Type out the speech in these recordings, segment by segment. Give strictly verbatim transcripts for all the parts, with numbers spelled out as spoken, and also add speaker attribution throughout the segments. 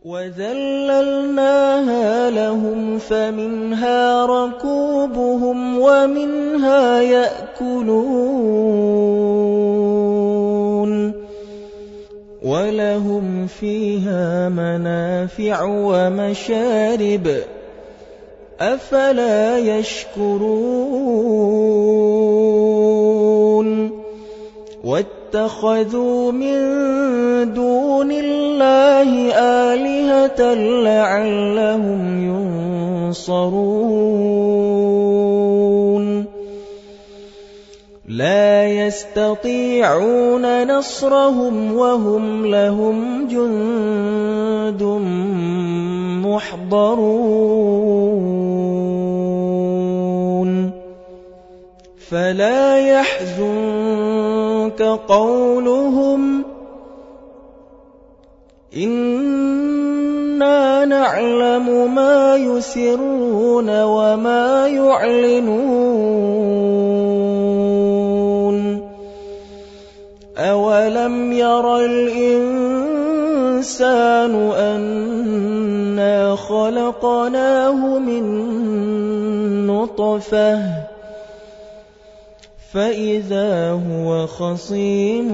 Speaker 1: وَذَلَّلْنَاهَا لَهُمْ فَمِنْهَا رَكُوبُهُمْ وَمِنْهَا يَأْكُلُونَ وَلَهُمْ فِيهَا مَنَافِعُ وَمَشَارِبُ أَفَلَا يَشْكُرُونَ وَاتَّخَذُوا مِن دُونِ اللَّهِ آلِهَةً لَّعَلَّهُمْ يُنصَرُونَ لَا يَسْتَطِيعُونَ نَصْرَهُمْ وَهُمْ لَهُمْ جُندٌ مُّحْضَرُونَ فَلَا يَحْزُنكَ قَوْلُهُمْ إِنَّا نَعْلَمُ مَا يُسِرُّونَ وَمَا يُعْلِنُونَ أَوَلَمْ يَرَ الْإِنسَانُ أَنَّا خَلَقْنَاهُ مِن نُّطْفَةٍ فَإِذَا هُوَ خَصِيمٌ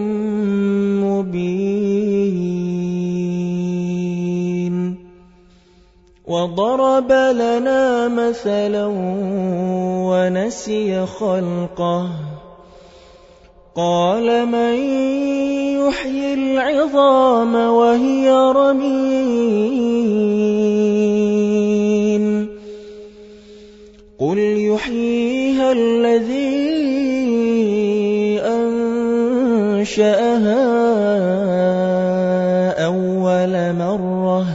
Speaker 1: مُّبِينٌ وَضَرَبَ لَنَا مَثَلًا وَنَسِيَ خَلْقَهُ قَالَ مَن يُحْيِي الْعِظَامَ وَهِيَ رَمِيمٌ قُلْ يُحْيِيهَا الَّذِي أَنشَأَهَا أَوَّلَ مَرَّةٍ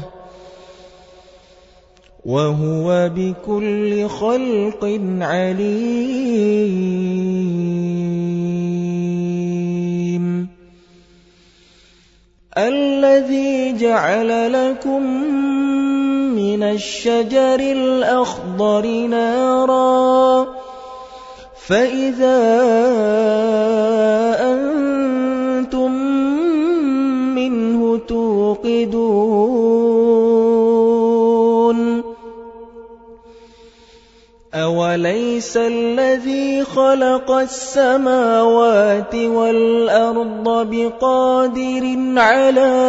Speaker 1: وَهُوَ بِكُلِّ خَلْقٍ عَلِيمٌ الَّذِي جَعَلَ لَكُم مِّنَ الشَّجَرِ الْأَخْضَرِ نَارًا فَإِذَا أَنتُم مِّنْهُ تُوقِدُونَ أَوَلَيْسَ الَّذِي خَلَقَ السَّمَاوَاتِ وَالْأَرْضَ بِقَادِرٍ عَلَىٰ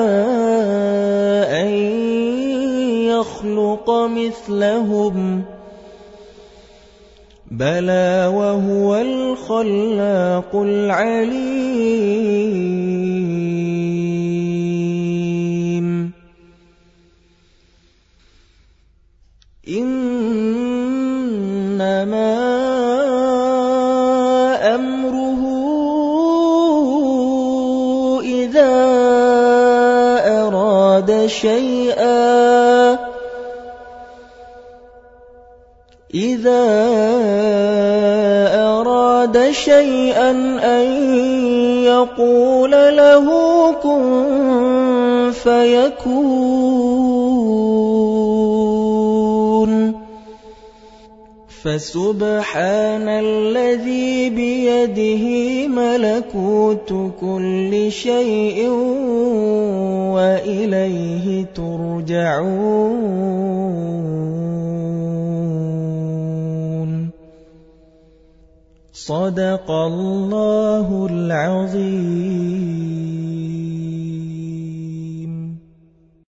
Speaker 1: أَن يَخْلُقَ مِثْلَهُم بَلَىٰ وَهُوَ الْخَلَّاقُ الْعَلِيمُ إِنَّمَا أَمْرُهُ إِذَا أَرَادَ شَيْئًا إِذَا أَرَادَ شَيْئًا أَن يَقُولَ لَهُ كُن فَيَكُونُ فَسُبْحَانَ الَّذِي بِيَدِهِ مَلَكُوتُ كُلِّ شَيْءٍ وَإِلَيْهِ تُرْجَعُونَ صدق الله العظيم.